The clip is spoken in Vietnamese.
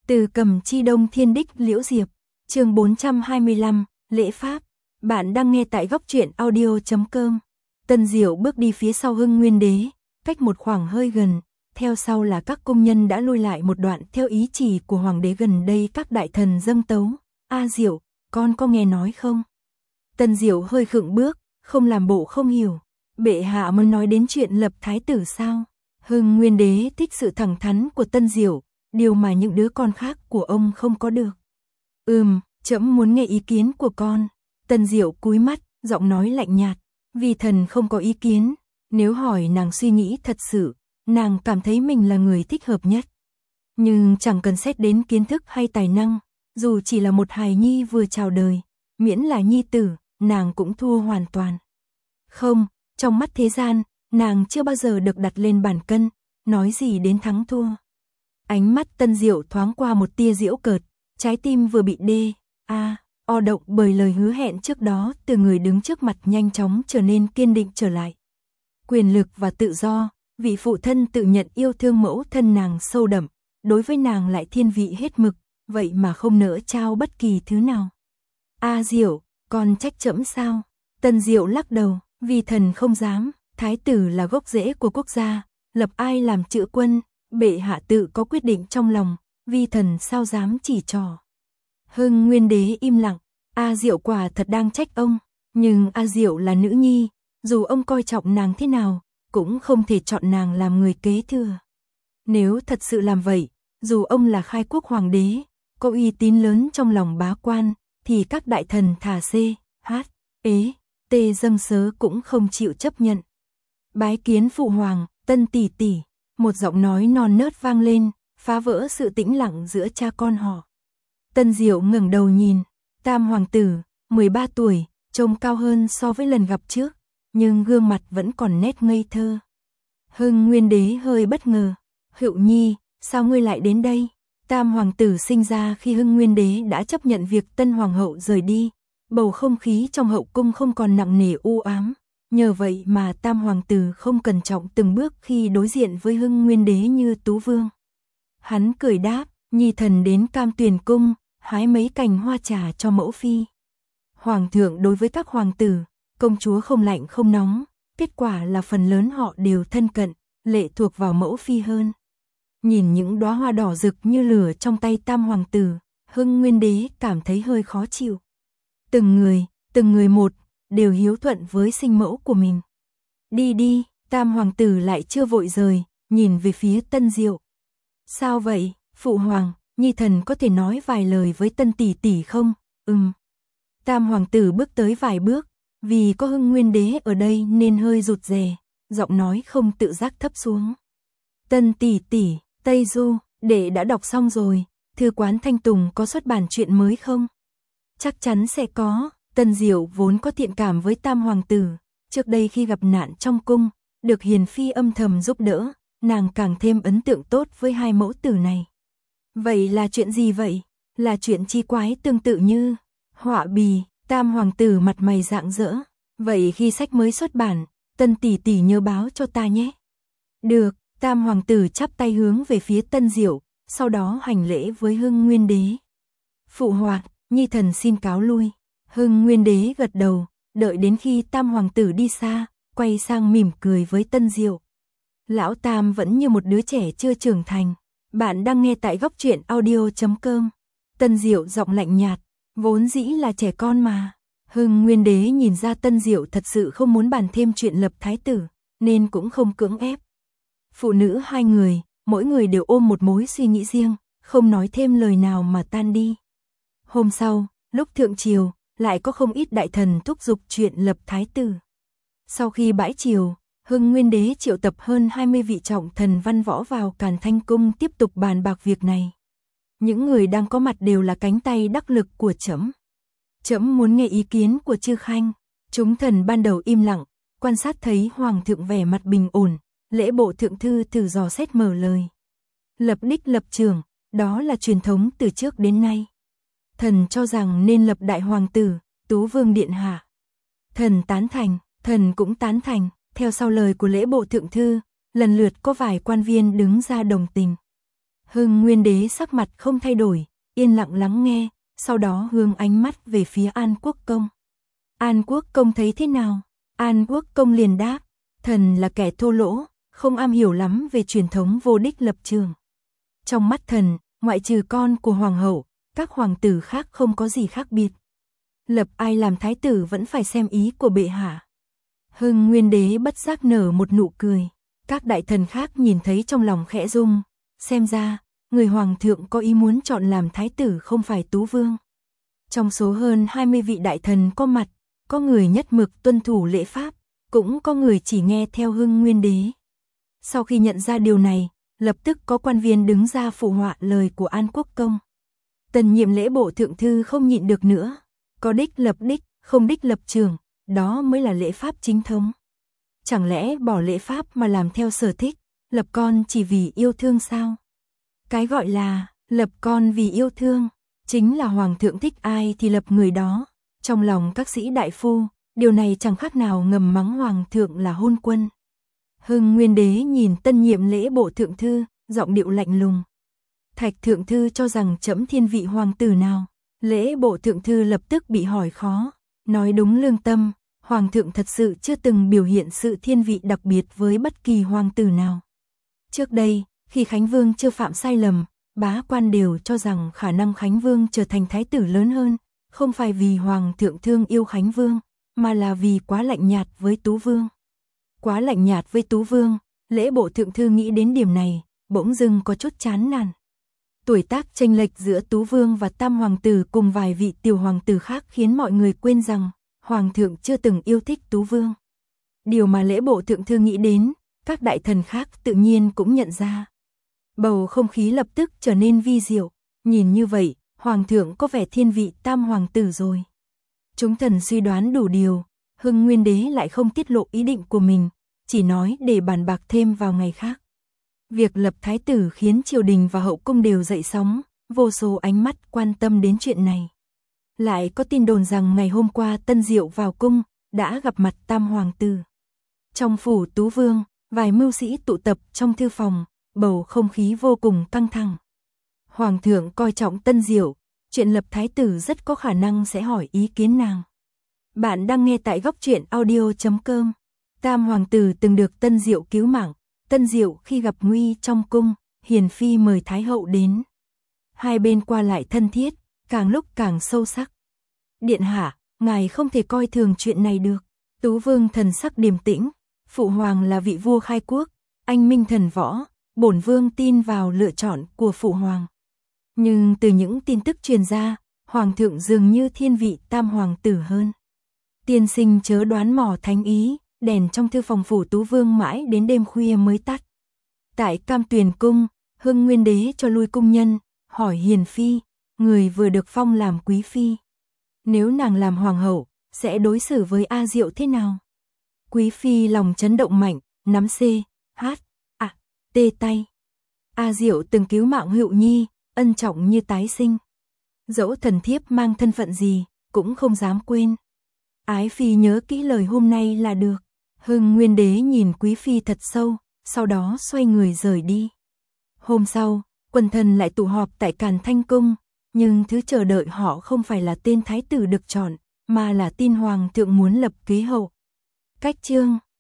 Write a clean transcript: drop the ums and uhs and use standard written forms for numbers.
Từ Cầm Chi Đông Thiên Đích Liễu Diệp, chương 425, lễ pháp. Bạn đang nghe tại góc truyện audio.com. Tân Diệu bước đi phía sau Hưng Nguyên Đế, cách một khoảng hơi gần, theo sau là các công nhân đã lui lại một đoạn theo ý chỉ của hoàng đế. Gần đây các đại thần dâng tấu. A Diệu, con có nghe nói không? Tân Diệu hơi khựng bước, không làm bộ không hiểu. Bệ hạ muốn nói đến chuyện lập thái tử sao? Hưng Nguyên Đế thích sự thẳng thắn của Tân Diệu, điều mà những đứa con khác của ông không có được. Trẫm muốn nghe ý kiến của con. Tân Diệu cúi mắt, giọng nói lạnh nhạt. Vi thần không có ý kiến. Nếu hỏi nàng suy nghĩ thật sự, nàng cảm thấy mình là người thích hợp nhất. Nhưng chẳng cần xét đến kiến thức hay tài năng, dù chỉ là một hài nhi vừa chào đời, miễn là nhi tử, nàng cũng thua hoàn toàn. Không, trong mắt thế gian, nàng chưa bao giờ được đặt lên bàn cân, nói gì đến thắng thua. Ánh mắt Tân Diệu thoáng qua một tia giễu cợt, trái tim vừa bị o động bởi lời hứa hẹn trước đó từ người đứng trước mặt nhanh chóng trở nên kiên định trở lại. Quyền lực và tự do, vị phụ thân tự nhận yêu thương mẫu thân nàng sâu đậm, đối với nàng lại thiên vị hết mực, vậy mà không nỡ trao bất kỳ thứ nào. A Diệu, con trách trẫm sao? Tân Diệu lắc đầu, vi thần không dám, thái tử là gốc rễ của quốc gia, lập ai làm chữ quân, bệ hạ tự có quyết định trong lòng, vi thần sao dám chỉ trò. Hưng Nguyên Đế im lặng, A Diệu quả thật đang trách ông, nhưng A Diệu là nữ nhi, dù ông coi trọng nàng thế nào, cũng không thể chọn nàng làm người kế thừa. Nếu thật sự làm vậy, dù ông là khai quốc hoàng đế, có uy tín lớn trong lòng bá quan, thì các đại thần thả T dâng sớ cũng không chịu chấp nhận. Bái kiến phụ hoàng, Tân tỷ tỷ, một giọng nói non nớt vang lên, phá vỡ sự tĩnh lặng giữa cha con họ. Tân Diệu ngẩng đầu nhìn, tam hoàng tử, 13 tuổi, trông cao hơn so với lần gặp trước, nhưng gương mặt vẫn còn nét ngây thơ. Hưng Nguyên Đế hơi bất ngờ, Hựu Nhi, sao ngươi lại đến đây? Tam hoàng tử sinh ra khi Hưng Nguyên Đế đã chấp nhận việc tân hoàng hậu rời đi, bầu không khí trong hậu cung không còn nặng nề u ám, nhờ vậy mà tam hoàng tử không cẩn trọng từng bước khi đối diện với Hưng Nguyên Đế như Tú Vương. Hắn cười đáp, nhi thần đến Cam Tuyền cung, hái mấy cành hoa trà cho mẫu phi. Hoàng thượng đối với các hoàng tử, công chúa không lạnh không nóng, kết quả là phần lớn họ đều thân cận, lệ thuộc vào mẫu phi hơn. Nhìn những đóa hoa đỏ rực như lửa trong tay tam hoàng tử, Hưng Nguyên Đế cảm thấy hơi khó chịu. Từng người một, đều hiếu thuận với sinh mẫu của mình. Đi đi, tam hoàng tử lại chưa vội rời, nhìn về phía Tân Diệu. Sao vậy, phụ hoàng, nhi thần có thể nói vài lời với Tân tỷ tỷ không? Tam hoàng tử bước tới vài bước, vì có Hưng Nguyên Đế ở đây nên hơi rụt rè, giọng nói không tự giác thấp xuống. Tân tỷ tỷ, Tây Du, đệ đã đọc xong rồi, thư quán Thanh Tùng có xuất bản truyện mới không? Chắc chắn sẽ có. Tân Diệu vốn có thiện cảm với tam hoàng tử, trước đây khi gặp nạn trong cung, được hiền phi âm thầm giúp đỡ, nàng càng thêm ấn tượng tốt với hai mẫu tử này. Vậy là chuyện gì vậy? Là chuyện chi quái tương tự như họa bì. Tam hoàng tử mặt mày rạng rỡ. Vậy khi sách mới xuất bản, Tân tỷ tỷ nhớ báo cho ta nhé. Được, tam hoàng tử chắp tay hướng về phía Tân Diệu, sau đó hành lễ với Hưng Nguyên Đế. Phụ hoàng, nhi thần xin cáo lui. Hưng Nguyên Đế gật đầu, đợi đến khi tam hoàng tử đi xa, quay sang mỉm cười với Tân Diệu. Lão tam vẫn như một đứa trẻ chưa trưởng thành. Bạn đang nghe tại góc truyện audio.com. Tân Diệu giọng lạnh nhạt, vốn dĩ là trẻ con mà. Hưng Nguyên Đế nhìn ra Tân Diệu thật sự không muốn bàn thêm chuyện lập thái tử, nên cũng không cưỡng ép. Phụ nữ hai người, mỗi người đều ôm một mối suy nghĩ riêng, không nói thêm lời nào mà tan đi. Hôm sau, lúc thượng triều, lại có không ít đại thần thúc giục chuyện lập thái tử. Sau khi bãi triều, Hưng Nguyên Đế triệu tập hơn 20 vị trọng thần văn võ vào Càn Thanh cung tiếp tục bàn bạc việc này. Những người đang có mặt đều là cánh tay đắc lực của trẫm. Trẫm muốn nghe ý kiến của chư khanh. Chúng thần ban đầu im lặng, quan sát thấy hoàng thượng vẻ mặt bình ổn, lễ bộ thượng thư thử dò xét mở lời. Lập đích lập trưởng, đó là truyền thống từ trước đến nay. Thần cho rằng nên lập đại hoàng tử, Tú Vương điện hạ. Thần tán thành, thần cũng tán thành. Theo sau lời của lễ bộ thượng thư, lần lượt có vài quan viên đứng ra đồng tình. Hưng Nguyên Đế sắc mặt không thay đổi, yên lặng lắng nghe, sau đó hướng ánh mắt về phía An Quốc Công. An Quốc Công thấy thế nào? An Quốc Công liền đáp, thần là kẻ thô lỗ, không am hiểu lắm về truyền thống vô đích lập trường. Trong mắt thần, ngoại trừ con của hoàng hậu, các hoàng tử khác không có gì khác biệt. Lập ai làm thái tử vẫn phải xem ý của bệ hạ. Hưng Nguyên Đế bất giác nở một nụ cười. Các đại thần khác nhìn thấy trong lòng khẽ rung. Xem ra, người hoàng thượng có ý muốn chọn làm thái tử không phải Tú Vương. Trong số hơn 20 vị đại thần có mặt, có người nhất mực tuân thủ lễ pháp, cũng có người chỉ nghe theo Hưng Nguyên Đế. Sau khi nhận ra điều này, lập tức có quan viên đứng ra phụ họa lời của An Quốc Công. Tân nhiệm lễ bộ thượng thư không nhịn được nữa. Có đích lập đích, không đích lập trường, đó mới là lễ pháp chính thống. Chẳng lẽ bỏ lễ pháp mà làm theo sở thích, lập con chỉ vì yêu thương sao? Cái gọi là lập con vì yêu thương, chính là hoàng thượng thích ai thì lập người đó. Trong lòng các sĩ đại phu, điều này chẳng khác nào ngầm mắng hoàng thượng là hôn quân. Hưng Nguyên Đế nhìn tân nhiệm lễ bộ thượng thư, giọng điệu lạnh lùng. Thạch thượng thư cho rằng trẫm thiên vị hoàng tử nào? Lễ bộ thượng thư lập tức bị hỏi khó. Nói đúng lương tâm, hoàng thượng thật sự chưa từng biểu hiện sự thiên vị đặc biệt với bất kỳ hoàng tử nào. Trước đây, khi Khánh Vương chưa phạm sai lầm, bá quan đều cho rằng khả năng Khánh Vương trở thành thái tử lớn hơn, không phải vì hoàng thượng thương yêu Khánh Vương, mà là vì quá lạnh nhạt với Tú Vương. Quá lạnh nhạt với Tú Vương, lễ bộ thượng thư nghĩ đến điểm này, bỗng dưng có chút chán nản. Tuổi tác chênh lệch giữa Tú Vương và Tam hoàng tử cùng vài vị tiểu hoàng tử khác khiến mọi người quên rằng hoàng thượng chưa từng yêu thích Tú Vương. Điều mà lễ bộ thượng thư nghĩ đến, các đại thần khác tự nhiên cũng nhận ra. Bầu không khí lập tức trở nên vi diệu, nhìn như vậy, hoàng thượng có vẻ thiên vị Tam hoàng tử rồi. Chúng thần suy đoán đủ điều, Hưng Nguyên Đế lại không tiết lộ ý định của mình, chỉ nói để bàn bạc thêm vào ngày khác. Việc lập thái tử khiến triều đình và hậu cung đều dậy sóng, vô số ánh mắt quan tâm đến chuyện này. Lại có tin đồn rằng ngày hôm qua Tân Diệu vào cung, đã gặp mặt Tam hoàng tử. Trong phủ Tú Vương, vài mưu sĩ tụ tập trong thư phòng, bầu không khí vô cùng căng thẳng. Hoàng thượng coi trọng Tân Diệu, chuyện lập thái tử rất có khả năng sẽ hỏi ý kiến nàng. Bạn đang nghe tại góc truyện audio.com. Tam hoàng tử từng được Tân Diệu cứu mạng. Tân Diệu khi gặp nguy trong cung, hiền phi mời thái hậu đến. Hai bên qua lại thân thiết, càng lúc càng sâu sắc. Điện hạ, ngài không thể coi thường chuyện này được. Tú Vương thần sắc điềm tĩnh, phụ hoàng là vị vua khai quốc, anh minh thần võ, bổn vương tin vào lựa chọn của phụ hoàng. Nhưng từ những tin tức truyền ra, hoàng thượng dường như thiên vị Tam hoàng tử hơn. Tiên sinh chớ đoán mò thánh ý. Đèn trong thư phòng phủ Tú Vương mãi đến đêm khuya mới tắt. Tại Cam Tuyền cung, Hưng Nguyên Đế cho lui cung nhân, hỏi hiền phi, người vừa được phong làm quý phi. Nếu nàng làm hoàng hậu, sẽ đối xử với A Diệu thế nào? Quý phi lòng chấn động mạnh, nắm C, H, A, T tay. A Diệu từng cứu mạng Hữu Nhi, ân trọng như tái sinh. Dẫu thần thiếp mang thân phận gì, cũng không dám quên. Ái phi nhớ kỹ lời hôm nay là được. Hưng Nguyên Đế nhìn quý phi thật sâu, sau đó xoay người rời đi. Hôm sau, quần thần lại tụ họp tại Càn Thanh cung, nhưng thứ chờ đợi họ không phải là tên thái tử được chọn, mà là tin hoàng thượng muốn lập kế hậu. Cách chương